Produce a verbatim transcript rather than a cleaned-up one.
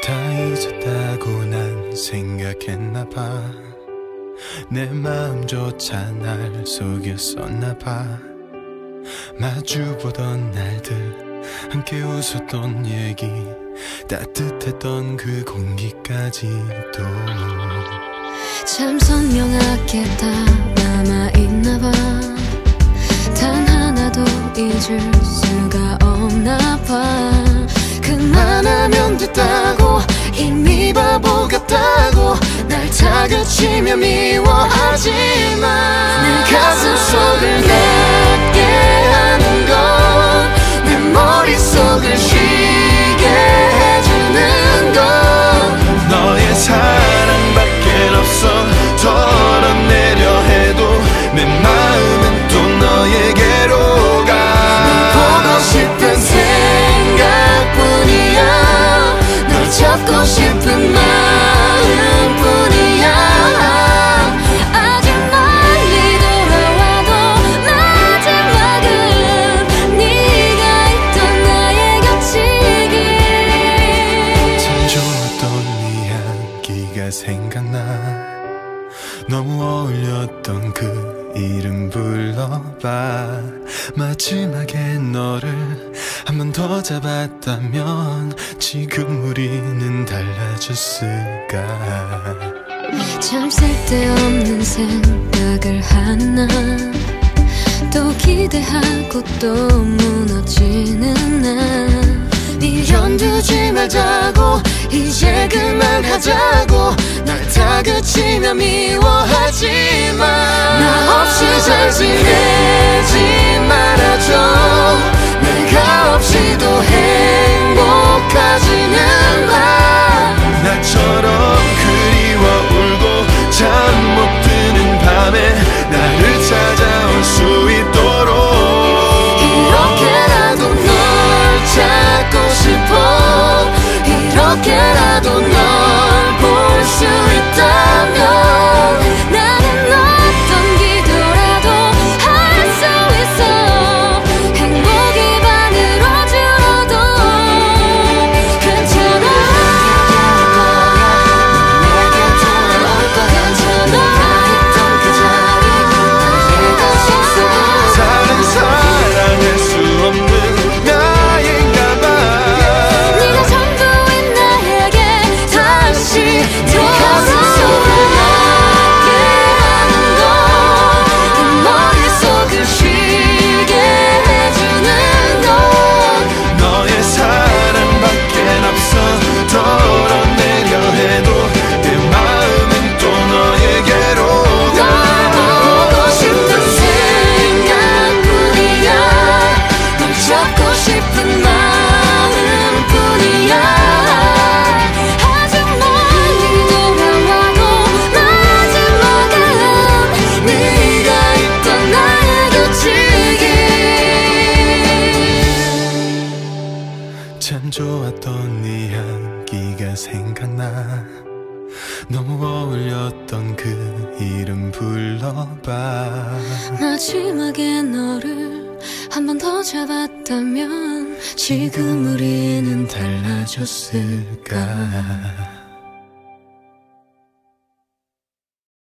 다 잊었다고 난 생각했나봐. 내 마음조차 날 속였었나봐. 마주보던 날들, 함께 웃었던 얘기, 따뜻했던 그 공기까지도 참 선명하게 다 남아있나봐. 단 하나도 잊을 수가 없나봐. 그만하면 됐다고, 이미 바보 같다고 날 다그치며 미워하지마. 내 가슴 속을 낮게 하는 건 내 머릿속을 쉬게 해주는 건 너의 사랑밖엔 없어. 덜어내려 해도 내 마음은 또 너에게로 가. 널 보고 싶은 생각뿐이야. 널 잡고 싶은 마음뿐이야. 아주 멀리 돌아와도 마지막은 네가 있던 나의 곁이길. 참 좋았던 이야기가 생각나. 너무 어울렸던 그 이름 불러봐. 마지막에 너를 한 번 더 잡았다면 지금 우리는 달라졌을까. 참 쓸데없는 생각을 하나. 또 기대하고 또 무너지는 나. 미련 두지 말자고, 이제 그만하자고 날 다그치며 미워하지마. 나 없이 잘 지내지 말아줘. 내가 없이도 행복하지는 마. 나처럼 그리워 울고 잠 못 드는 밤에 나를 찾아올 수 있도록 이렇게라도 널 찾고 싶어. 이렇게라도 널 볼 수 있다면 나는 어떤 기도라도 할 수 있어. 행복이 반으로 줄어도 괜찮아. 내게 돌아올 거야. 네가 있던 그 자리 다시 있어. 다른 사랑할 수 없는 나인가봐. 네가 전부인 나에게 다시 돌아와. 참 좋았던 이야기가 생각나. 너무 어울렸던 그 이름 불러봐. 마지막에 너를 한 번 더 잡았다면 지금 우리는 달라졌을까.